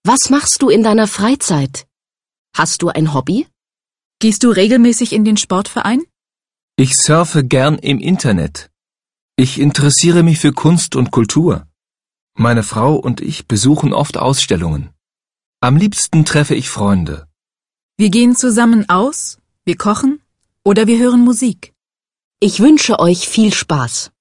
Was machst du in deiner Freizeit? Hast du ein Hobby? Gehst du regelmäßig in den Sportverein? Ich surfe gern im Internet. Ich interessiere mich für Kunst und Kultur. Meine Frau und ich besuchen oft Ausstellungen. Am liebsten treffe ich Freunde. Wir gehen zusammen aus, wir kochen oder wir hören Musik. Ich wünsche euch viel Spaß.